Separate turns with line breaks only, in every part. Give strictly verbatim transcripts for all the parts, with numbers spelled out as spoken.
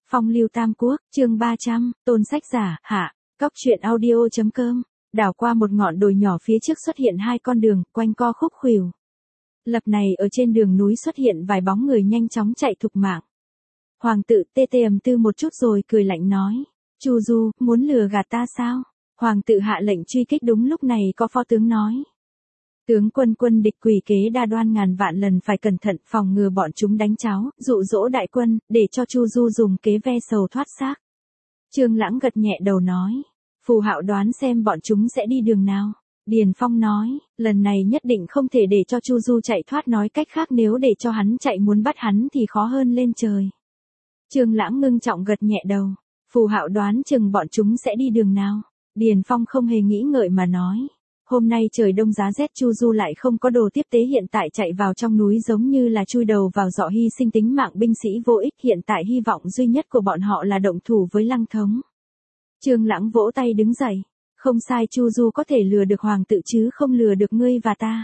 Phong lưu tam quốc, chương ba trăm, tôn sách giả, hạ, cóc truyện audio chấm com. Đảo qua một ngọn đồi nhỏ phía trước xuất hiện hai con đường, quanh co khúc khuỷu. Lập này ở trên đường núi xuất hiện vài bóng người nhanh chóng chạy thục mạng. Hoàng tự tê tê ầm tư một chút rồi cười lạnh nói, Chu Du, muốn lừa gạt ta sao? Hoàng tự hạ lệnh truy kích, đúng lúc này có phó tướng nói. Tướng quân quân địch quỷ kế đa đoan, ngàn vạn lần phải cẩn thận phòng ngừa bọn chúng đánh cháo, dụ dỗ đại quân, để cho Chu Du dùng kế ve sầu thoát xác. Trương Lãng gật nhẹ đầu nói, Phù Hạo đoán xem bọn chúng sẽ đi đường nào. Điền Phong nói, lần này nhất định không thể để cho Chu Du chạy thoát, nói cách khác nếu để cho hắn chạy muốn bắt hắn thì khó hơn lên trời. Trương Lãng ngưng trọng gật nhẹ đầu, Phù Hạo đoán chừng bọn chúng sẽ đi đường nào. Điền Phong không hề nghĩ ngợi mà nói, hôm nay trời đông giá rét, Chu Du lại không có đồ tiếp tế, hiện tại chạy vào trong núi giống như là chui đầu vào giỏ, hy sinh tính mạng binh sĩ vô ích, hiện tại hy vọng duy nhất của bọn họ là động thủ với Lăng Thống. Trương Lãng vỗ tay đứng dậy, không sai, Chu Du có thể lừa được hoàng tự chứ không lừa được ngươi và ta.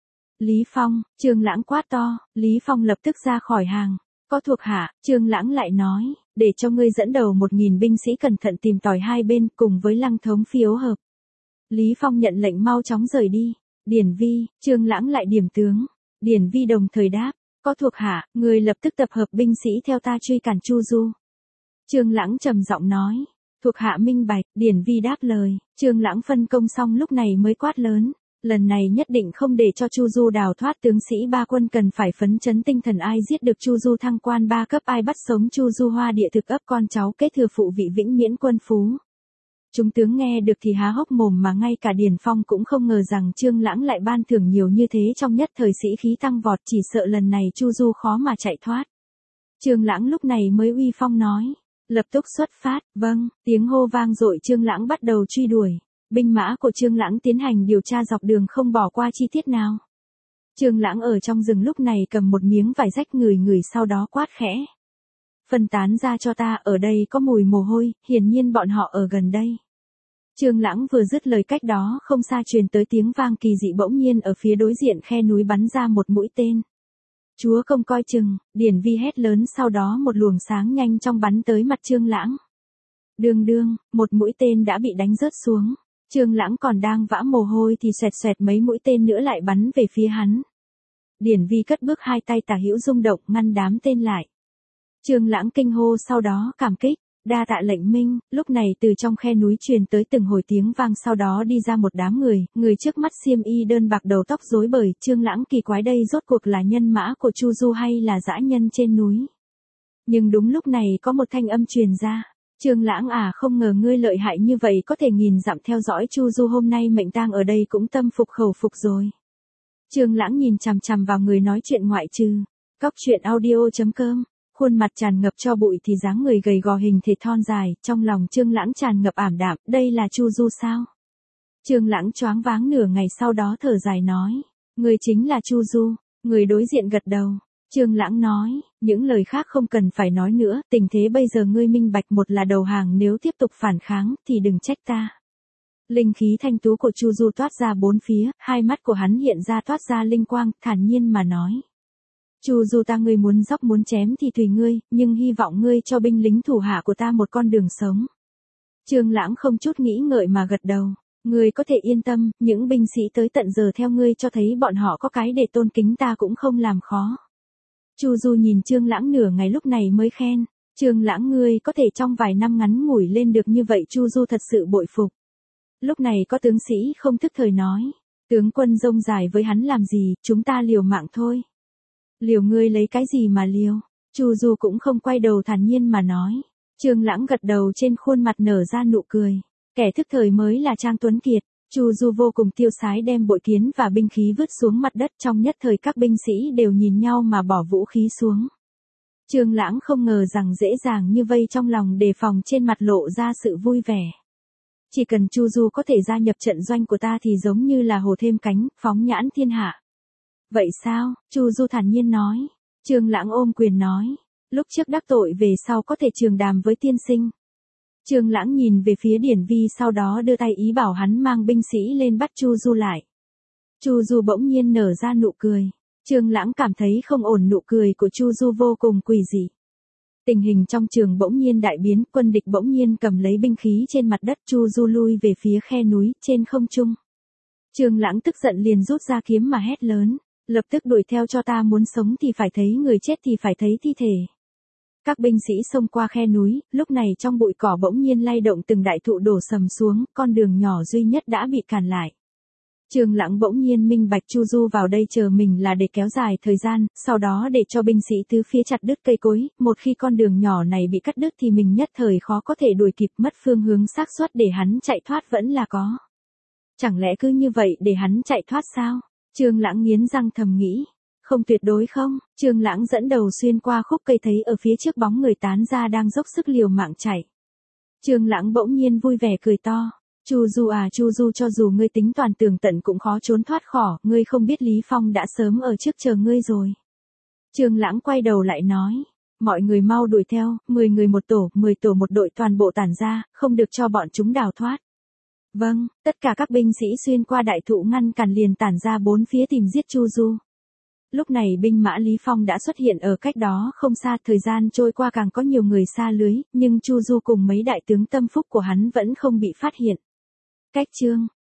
Lý Phong, Trương Lãng quát to, Lý Phong lập tức ra khỏi hàng, có thuộc hạ, Trương Lãng lại nói, để cho ngươi dẫn đầu một nghìn binh sĩ cẩn thận tìm tòi hai bên cùng với Lăng Thống phiếu hợp. Lý Phong nhận lệnh mau chóng rời đi. Điển Vi, Trương Lãng lại điểm tướng. Điển Vi đồng thời đáp, có thuộc hạ, người lập tức tập hợp binh sĩ theo ta truy cản Chu Du. Trương Lãng trầm giọng nói, thuộc hạ minh bạch. Điển Vi đáp lời. Trương Lãng phân công xong lúc này mới quát lớn, lần này nhất định không để cho Chu Du đào thoát, tướng sĩ ba quân cần phải phấn chấn tinh thần, ai giết được Chu Du thăng quan ba cấp, ai bắt sống Chu Du hoa địa thực ấp con cháu kế thừa phụ vị vĩnh miễn quân phú. Chúng tướng nghe được thì há hốc mồm, mà ngay cả Điền Phong cũng không ngờ rằng Trương Lãng lại ban thưởng nhiều như thế, trong nhất thời sĩ khí tăng vọt, chỉ sợ lần này Chu Du khó mà chạy thoát. Trương Lãng lúc này mới uy phong nói, lập tức xuất phát. Vâng, tiếng hô vang dội, Trương Lãng bắt đầu truy đuổi. Binh mã của Trương Lãng tiến hành điều tra dọc đường, không bỏ qua chi tiết nào. Trương Lãng ở trong rừng lúc này cầm một miếng vải rách ngửi ngửi, sau đó quát khẽ, phân tán ra cho ta, ở đây có mùi mồ hôi, hiển nhiên bọn họ ở gần đây. Trương Lãng vừa dứt lời, cách đó không xa truyền tới tiếng vang kỳ dị, bỗng nhiên ở phía đối diện khe núi bắn ra một mũi tên. Chúa công coi chừng, Điển Vi hét lớn, sau đó một luồng sáng nhanh chóng bắn tới mặt Trương Lãng. Đương đương, một mũi tên đã bị đánh rớt xuống. Trương Lãng còn đang vã mồ hôi thì xoẹt xoẹt mấy mũi tên nữa lại bắn về phía hắn. Điển Vi cất bước, hai tay tả hữu rung động ngăn đám tên lại. Trương Lãng kinh hô, sau đó cảm kích, đa tạ lệnh minh. Lúc này từ trong khe núi truyền tới từng hồi tiếng vang, sau đó đi ra một đám người, người trước mắt xiêm y đơn bạc, đầu tóc rối bời. Trương Lãng kỳ quái, đây rốt cuộc là nhân mã của Chu Du hay là dã nhân trên núi? Nhưng đúng lúc này có một thanh âm truyền ra, Trương Lãng à, không ngờ ngươi lợi hại như vậy, có thể nghìn dặm theo dõi Chu Du, hôm nay mệnh tang ở đây cũng tâm phục khẩu phục rồi. Trương Lãng nhìn chằm chằm vào người nói chuyện ngoại trừ. Cóc truyện audio chấm com. Khuôn mặt tràn ngập cho bụi thì dáng người gầy gò, hình thể thon dài, trong lòng Trương Lãng tràn ngập ảm đạm, đây là Chu Du sao? Trương Lãng choáng váng nửa ngày, sau đó thở dài nói, người chính là Chu Du. Người đối diện gật đầu. Trương Lãng nói, những lời khác không cần phải nói nữa, tình thế bây giờ ngươi minh bạch, một là đầu hàng, nếu tiếp tục phản kháng thì đừng trách ta. Linh khí thanh tú của Chu Du toát ra bốn phía, hai mắt của hắn hiện ra toát ra linh quang, thản nhiên mà nói, Chu Du ta, ngươi muốn dốc muốn chém thì tùy ngươi, nhưng hy vọng ngươi cho binh lính thủ hạ của ta một con đường sống. Trương Lãng không chút nghĩ ngợi mà gật đầu, ngươi có thể yên tâm, những binh sĩ tới tận giờ theo ngươi cho thấy bọn họ có cái để tôn kính, ta cũng không làm khó. Chu Du nhìn Trương Lãng nửa ngày lúc này mới khen, Trương Lãng ngươi có thể trong vài năm ngắn ngủi lên được như vậy, Chu Du thật sự bội phục. Lúc này có tướng sĩ không thức thời nói, tướng quân rông dài với hắn làm gì, chúng ta liều mạng thôi. Liều ngươi lấy cái gì mà liều? Chu Du cũng không quay đầu, thản nhiên mà nói. Trương Lãng gật đầu, trên khuôn mặt nở ra nụ cười. Kẻ thức thời mới là Trang Tuấn Kiệt. Chu Du vô cùng tiêu sái đem bội kiếm và binh khí vứt xuống mặt đất, trong nhất thời các binh sĩ đều nhìn nhau mà bỏ vũ khí xuống. Trương Lãng không ngờ rằng dễ dàng như vây, trong lòng đề phòng trên mặt lộ ra sự vui vẻ. Chỉ cần Chu Du có thể gia nhập trận doanh của ta thì giống như là hổ thêm cánh, phóng nhãn thiên hạ. Vậy sao? Chu Du thản nhiên nói. Trương Lãng ôm quyền nói, lúc trước đắc tội, về sau có thể trường đàm với tiên sinh. Trương Lãng nhìn về phía Điển Vi, sau đó đưa tay ý bảo hắn mang binh sĩ lên bắt Chu Du lại. Chu Du bỗng nhiên nở ra nụ cười. Trương Lãng cảm thấy không ổn, nụ cười của Chu Du vô cùng quỷ dị. Tình hình trong trường bỗng nhiên đại biến, quân địch bỗng nhiên cầm lấy binh khí trên mặt đất, Chu Du lui về phía khe núi, trên không trung. Trương Lãng tức giận liền rút ra kiếm mà hét lớn, lập tức đuổi theo cho ta, muốn sống thì phải thấy người, chết thì phải thấy thi thể. Các binh sĩ xông qua khe núi, lúc này trong bụi cỏ bỗng nhiên lay động, từng đại thụ đổ sầm xuống, con đường nhỏ duy nhất đã bị cản lại. Trương Lãng bỗng nhiên minh bạch Chu Du vào đây chờ mình là để kéo dài thời gian, sau đó để cho binh sĩ tứ phía chặt đứt cây cối, một khi con đường nhỏ này bị cắt đứt thì mình nhất thời khó có thể đuổi kịp, mất phương hướng, xác suất để hắn chạy thoát vẫn là có. Chẳng lẽ cứ như vậy để hắn chạy thoát sao? Trương Lãng nghiến răng thầm nghĩ. Không, tuyệt đối không. Trương Lãng dẫn đầu xuyên qua khúc cây, thấy ở phía trước bóng người tán ra đang dốc sức liều mạng chạy. Trương Lãng bỗng nhiên vui vẻ cười to. Chu Du à, Chu Du, cho dù ngươi tính toàn tường tận cũng khó trốn thoát khỏi, ngươi không biết Lý Phong đã sớm ở trước chờ ngươi rồi. Trương Lãng quay đầu lại nói, mọi người mau đuổi theo, mười người một tổ, mười tổ một đội, toàn bộ tản ra, không được cho bọn chúng đào thoát. Vâng, tất cả các binh sĩ xuyên qua đại thụ ngăn cản liền tản ra bốn phía tìm giết Chu Du. Lúc này binh mã Lý Phong đã xuất hiện ở cách đó không xa, thời gian trôi qua càng có nhiều người xa lưới, nhưng Chu Du cùng mấy đại tướng tâm phúc của hắn vẫn không bị phát hiện. Cách chương